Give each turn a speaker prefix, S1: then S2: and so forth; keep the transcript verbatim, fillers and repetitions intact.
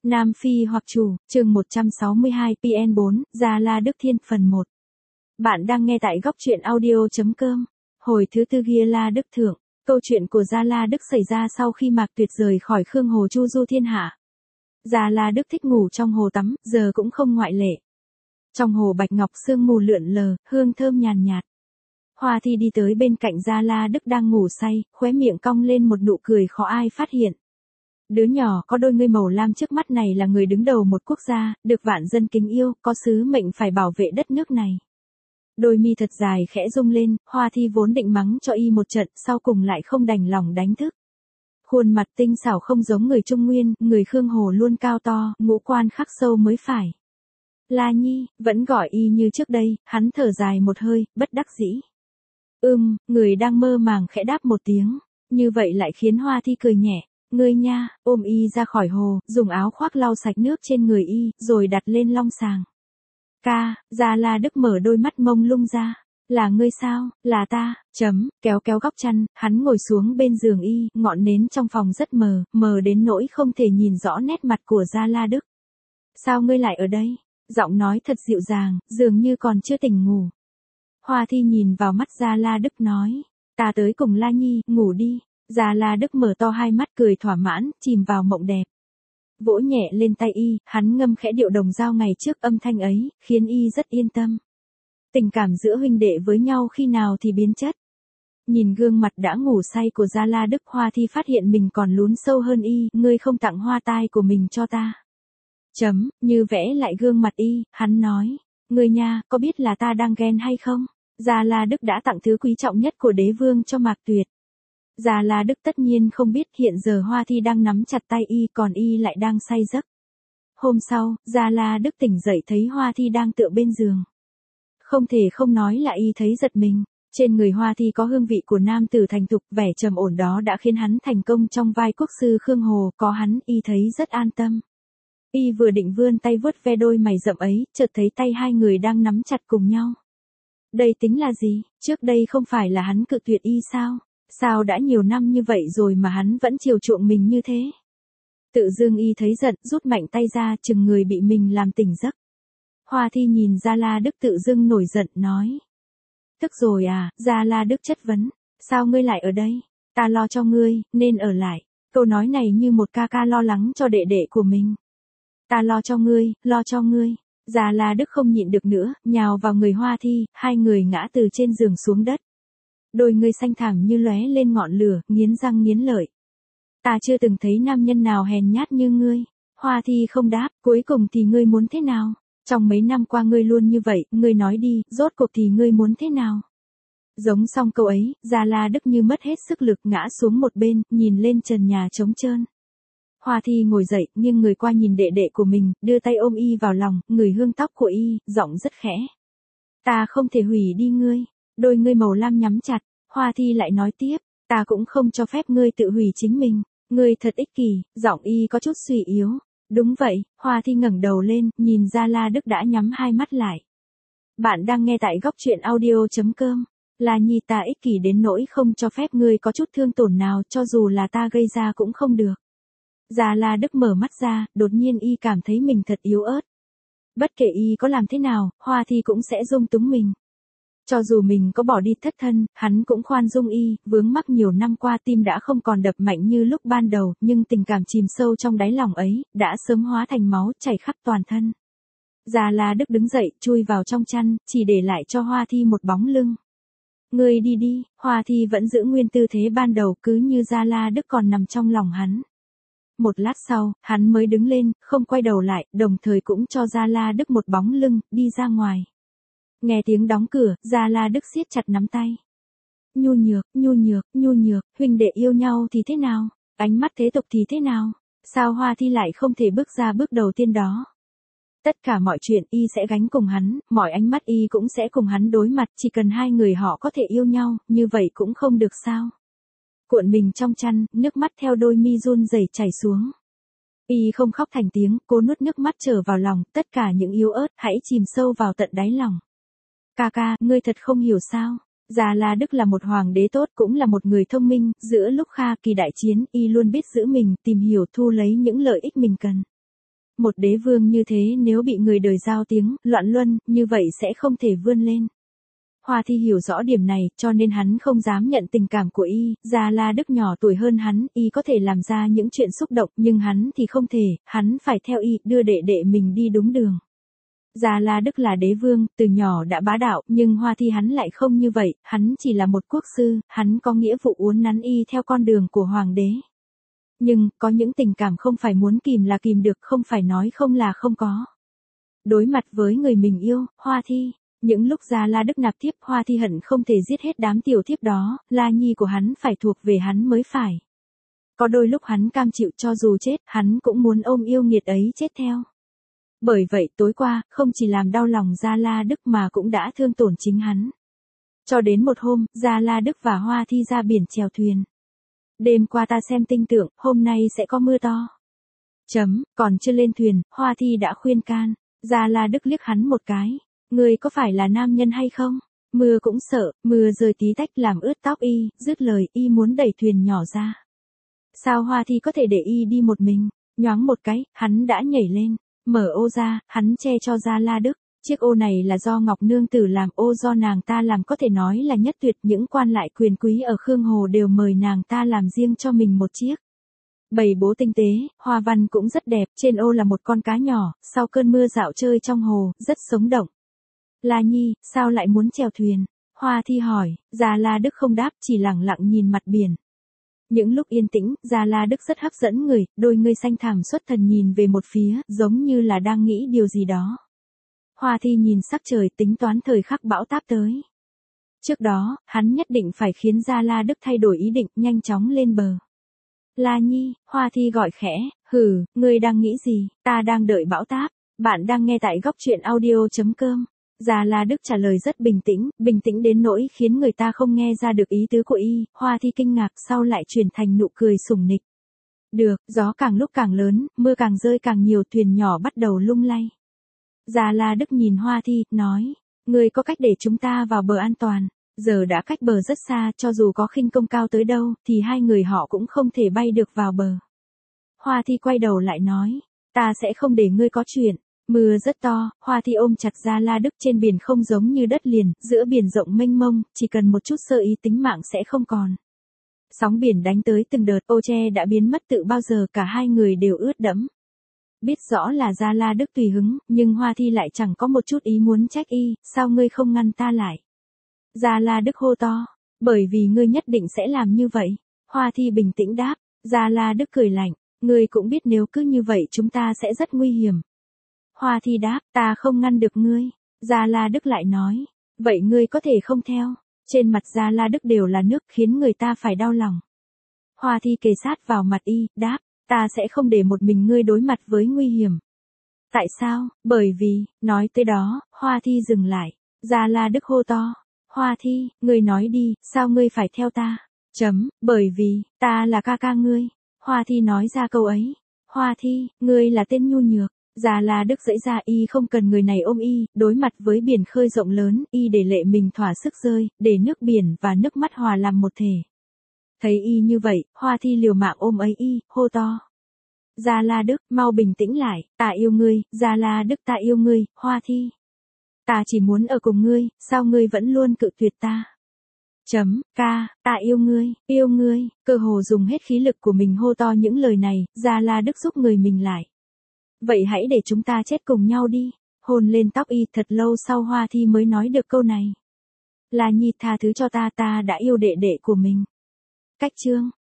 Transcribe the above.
S1: Nam Phi hoặc Chủ, chương một trăm sáu mươi hai P N bốn, Gia La Đức Thiên phần một. Bạn đang nghe tại góc truyện audio.com. Hồi thứ tư Gia La Đức Thượng. Câu chuyện của Gia La Đức xảy ra sau khi Mạc Tuyệt rời khỏi Khương Hồ chu du thiên hạ. Gia La Đức thích ngủ trong hồ tắm, giờ cũng không ngoại lệ. Trong hồ bạch ngọc sương mù lượn lờ, hương thơm nhàn nhạt. Hoa Thi đi tới bên cạnh Gia La Đức đang ngủ say, khóe miệng cong lên một nụ cười khó ai phát hiện. Đứa nhỏ có đôi ngươi màu lam trước mắt này là người đứng đầu một quốc gia, được vạn dân kính yêu, có sứ mệnh phải bảo vệ đất nước này. Đôi mi thật dài khẽ rung lên, Hoa Thi vốn định mắng cho y một trận, sau cùng lại không đành lòng đánh thức. Khuôn mặt tinh xảo không giống người Trung Nguyên, người Khương Hồ luôn cao to, ngũ quan khắc sâu mới phải. La Nhi, vẫn gọi y như trước đây, hắn thở dài một hơi, bất đắc dĩ. Ưm, người đang mơ màng khẽ đáp một tiếng, như vậy lại khiến Hoa Thi cười nhẹ. Ngươi nha, ôm y ra khỏi hồ, dùng áo khoác lau sạch nước trên người y, rồi đặt lên long sàng. Ca, Gia La Đức mở đôi mắt mông lung ra. Là ngươi sao, là ta, chấm, kéo kéo góc chăn, hắn ngồi xuống bên giường y, ngọn nến trong phòng rất mờ, mờ đến nỗi không thể nhìn rõ nét mặt của Gia La Đức. Sao ngươi lại ở đây? Giọng nói thật dịu dàng, dường như còn chưa tỉnh ngủ. Hoa Thi nhìn vào mắt Gia La Đức nói, ta tới cùng La Nhi, ngủ đi. Gia La Đức mở to hai mắt cười thỏa mãn, chìm vào mộng đẹp. Vỗ nhẹ lên tay y, hắn ngâm khẽ điệu đồng dao ngày trước, âm thanh ấy, khiến y rất yên tâm. Tình cảm giữa huynh đệ với nhau khi nào thì biến chất. Nhìn gương mặt đã ngủ say của Gia La Đức, Hoa Thi phát hiện mình còn lún sâu hơn y, ngươi không tặng hoa tai của mình cho ta. Chấm, như vẽ lại gương mặt y, hắn nói, ngươi nha, có biết là ta đang ghen hay không? Gia La Đức đã tặng thứ quý trọng nhất của đế vương cho Mạc Tuyệt. Gia La Đức tất nhiên không biết hiện giờ Hoa Thi đang nắm chặt tay y, còn y lại đang say giấc. Hôm sau, Gia La Đức tỉnh dậy thấy Hoa Thi đang tựa bên giường. Không thể không nói là y thấy giật mình. Trên người Hoa Thi có hương vị của nam tử thành thục, vẻ trầm ổn đó đã khiến hắn thành công trong vai quốc sư Khương Hồ, có hắn, y thấy rất an tâm. Y vừa định vươn tay vuốt ve đôi mày rậm ấy, chợt thấy tay hai người đang nắm chặt cùng nhau. Đây tính là gì? Trước đây không phải là hắn cự tuyệt y sao? Sao đã nhiều năm như vậy rồi mà hắn vẫn chiều chuộng mình như thế? Tự dưng y thấy giận, rút mạnh tay ra, chừng người bị mình làm tỉnh giấc. Hoa Thi nhìn Gia La Đức tự dưng nổi giận, nói. Tức rồi à? Gia La Đức chất vấn. Sao ngươi lại ở đây? Ta lo cho ngươi, nên ở lại. Câu nói này như một ca ca lo lắng cho đệ đệ của mình. Ta lo cho ngươi, lo cho ngươi. Gia La Đức không nhịn được nữa, nhào vào người Hoa Thi, hai người ngã từ trên giường xuống đất. Đôi ngươi xanh thẳm như lóe lên ngọn lửa, nghiến răng nghiến lợi. Ta chưa từng thấy nam nhân nào hèn nhát như ngươi. Hoa Thi không đáp, cuối cùng thì ngươi muốn thế nào? Trong mấy năm qua ngươi luôn như vậy, ngươi nói đi, rốt cuộc thì ngươi muốn thế nào? Giống xong câu ấy, Gia La Đức như mất hết sức lực ngã xuống một bên, nhìn lên trần nhà trống trơn. Hoa Thi ngồi dậy, nghiêng người qua nhìn đệ đệ của mình, đưa tay ôm y vào lòng, ngửi hương tóc của y, giọng rất khẽ. Ta không thể hủy đi ngươi. Đôi ngươi màu lam nhắm chặt, Hoa Thi lại nói tiếp, ta cũng không cho phép ngươi tự hủy chính mình, ngươi thật ích kỷ, giọng y có chút suy yếu. Đúng vậy, Hoa Thi ngẩng đầu lên, nhìn Gia La Đức đã nhắm hai mắt lại. Bạn đang nghe tại góc truyện audio.com. La Nhi, ta ích kỷ đến nỗi không cho phép ngươi có chút thương tổn nào, cho dù là ta gây ra cũng không được. Gia La Đức mở mắt ra, đột nhiên y cảm thấy mình thật yếu ớt. Bất kể y có làm thế nào, Hoa Thi cũng sẽ dung túng mình. Cho dù mình có bỏ đi thất thân, hắn cũng khoan dung y, vướng mắc nhiều năm qua tim đã không còn đập mạnh như lúc ban đầu, nhưng tình cảm chìm sâu trong đáy lòng ấy, đã sớm hóa thành máu chảy khắp toàn thân. Gia La Đức đứng dậy, chui vào trong chăn, chỉ để lại cho Hoa Thi một bóng lưng. Ngươi đi đi, Hoa Thi vẫn giữ nguyên tư thế ban đầu, cứ như Gia La Đức còn nằm trong lòng hắn. Một lát sau, hắn mới đứng lên, không quay đầu lại, đồng thời cũng cho Gia La Đức một bóng lưng, đi ra ngoài. Nghe tiếng đóng cửa, Gia La Đức siết chặt nắm tay. Nhu nhược, nhu nhược, nhu nhược, huynh đệ yêu nhau thì thế nào? Ánh mắt thế tục thì thế nào? Sao Hoa Thi lại không thể bước ra bước đầu tiên đó? Tất cả mọi chuyện y sẽ gánh cùng hắn, mọi ánh mắt y cũng sẽ cùng hắn đối mặt, chỉ cần hai người họ có thể yêu nhau, như vậy cũng không được sao? Cuộn mình trong chăn, nước mắt theo đôi mi run rẩy chảy xuống. Y không khóc thành tiếng, cố nuốt nước mắt trở vào lòng, tất cả những yếu ớt hãy chìm sâu vào tận đáy lòng. Ca ca, ngươi thật không hiểu sao? Gia La Đức là một hoàng đế tốt, cũng là một người thông minh, giữa lúc Kha Kỳ đại chiến, y luôn biết giữ mình, tìm hiểu thu lấy những lợi ích mình cần. Một đế vương như thế nếu bị người đời giao tiếng, loạn luân, như vậy sẽ không thể vươn lên. Hoa Thi hiểu rõ điểm này, cho nên hắn không dám nhận tình cảm của y, Gia La Đức nhỏ tuổi hơn hắn, y có thể làm ra những chuyện xúc động, nhưng hắn thì không thể, hắn phải theo y, đưa đệ đệ mình đi đúng đường. Gia La Đức là đế vương, từ nhỏ đã bá đạo, nhưng Hoa Thi hắn lại không như vậy, hắn chỉ là một quốc sư, hắn có nghĩa vụ uốn nắn y theo con đường của hoàng đế. Nhưng, có những tình cảm không phải muốn kìm là kìm được, không phải nói không là không có. Đối mặt với người mình yêu, Hoa Thi, những lúc Gia La Đức nạp thiếp, Hoa Thi hận không thể giết hết đám tiểu thiếp đó, La Nhi của hắn phải thuộc về hắn mới phải. Có đôi lúc hắn cam chịu cho dù chết, hắn cũng muốn ôm yêu nghiệt ấy chết theo. Bởi vậy tối qua, không chỉ làm đau lòng Gia La Đức mà cũng đã thương tổn chính hắn. Cho đến một hôm, Gia La Đức và Hoa Thi ra biển chèo thuyền. Đêm qua ta xem tinh tượng, hôm nay sẽ có mưa to. Chấm, còn chưa lên thuyền, Hoa Thi đã khuyên can. Gia La Đức liếc hắn một cái. Ngươi có phải là nam nhân hay không? Mưa cũng sợ, mưa rơi tí tách làm ướt tóc y, dứt lời y muốn đẩy thuyền nhỏ ra. Sao Hoa Thi có thể để y đi một mình? Nhoáng một cái, hắn đã nhảy lên. Mở ô ra, hắn che cho Gia La Đức. Chiếc ô này là do Ngọc Nương Tử làm, ô do nàng ta làm, có thể nói là nhất tuyệt. Những quan lại quyền quý ở Khương Hồ đều mời nàng ta làm riêng cho mình một chiếc. Bày bố tinh tế, hoa văn cũng rất đẹp. Trên ô là một con cá nhỏ, sau cơn mưa dạo chơi trong hồ, rất sống động. La Nhi, sao lại muốn chèo thuyền? Hoa Thi hỏi. Gia La Đức không đáp, chỉ lặng lặng nhìn mặt biển. Những lúc yên tĩnh, Gia La Đức rất hấp dẫn người, đôi ngươi xanh thẳm xuất thần nhìn về một phía, giống như là đang nghĩ điều gì đó. Hoa Thi nhìn sắc trời, tính toán thời khắc bão táp tới. Trước đó, hắn nhất định phải khiến Gia La Đức thay đổi ý định, nhanh chóng lên bờ. La Nhi, Hoa Thi gọi khẽ, hừ, ngươi đang nghĩ gì? Ta đang đợi bão táp. Bạn đang nghe tại góc truyện audio chấm com. Gia La Đức trả lời rất bình tĩnh, bình tĩnh đến nỗi khiến người ta không nghe ra được ý tứ của y. Hoa Thi kinh ngạc, sau lại chuyển thành nụ cười sủng nịch. Được, gió càng lúc càng lớn, mưa càng rơi càng nhiều, thuyền nhỏ bắt đầu lung lay. Gia La Đức nhìn Hoa Thi, nói, ngươi có cách để chúng ta vào bờ an toàn. Giờ đã cách bờ rất xa, cho dù có khinh công cao tới đâu, thì hai người họ cũng không thể bay được vào bờ. Hoa Thi quay đầu lại nói, ta sẽ không để ngươi có chuyện. Mưa rất to, Hoa Thi ôm chặt Gia La Đức. Trên biển không giống như đất liền, giữa biển rộng mênh mông, chỉ cần một chút sơ ý tính mạng sẽ không còn. Sóng biển đánh tới từng đợt, ô che đã biến mất tự bao giờ, cả hai người đều ướt đẫm. Biết rõ là Gia La Đức tùy hứng, nhưng Hoa Thi lại chẳng có một chút ý muốn trách y, sao ngươi không ngăn ta lại? Gia La Đức hô to, bởi vì ngươi nhất định sẽ làm như vậy. Hoa Thi bình tĩnh đáp. Gia La Đức cười lạnh, ngươi cũng biết nếu cứ như vậy chúng ta sẽ rất nguy hiểm. Hoa Thi đáp, ta không ngăn được ngươi. Gia La Đức lại nói, vậy ngươi có thể không theo. Trên mặt Gia La Đức đều là nước, khiến người ta phải đau lòng. Hoa Thi kề sát vào mặt y, đáp, ta sẽ không để một mình ngươi đối mặt với nguy hiểm. Tại sao? Bởi vì, nói tới đó, Hoa Thi dừng lại. Gia La Đức hô to, Hoa Thi, ngươi nói đi, sao ngươi phải theo ta? Chấm, bởi vì, ta là ca ca ngươi. Hoa Thi nói ra câu ấy. Hoa Thi, ngươi là tên nhu nhược. Gia La Đức dãy ra, y không cần người này ôm y, đối mặt với biển khơi rộng lớn, y để lệ mình thỏa sức rơi, để nước biển và nước mắt hòa làm một thể. Thấy y như vậy, Hoa Thi liều mạng ôm ấy y, hô to. Gia La Đức, mau bình tĩnh lại, ta yêu ngươi, Gia La Đức ta yêu ngươi, Hoa Thi. Ta chỉ muốn ở cùng ngươi, sao ngươi vẫn luôn cự tuyệt ta? Chấm, ca, ta yêu ngươi, yêu ngươi, cơ hồ dùng hết khí lực của mình hô to những lời này, Gia La Đức giúp người mình lại. Vậy hãy để chúng ta chết cùng nhau đi. Hôn lên tóc y, thật lâu sau Hoa Thi mới nói được câu này. La Nhi, tha thứ cho ta, ta đã yêu đệ đệ của mình. Cách chương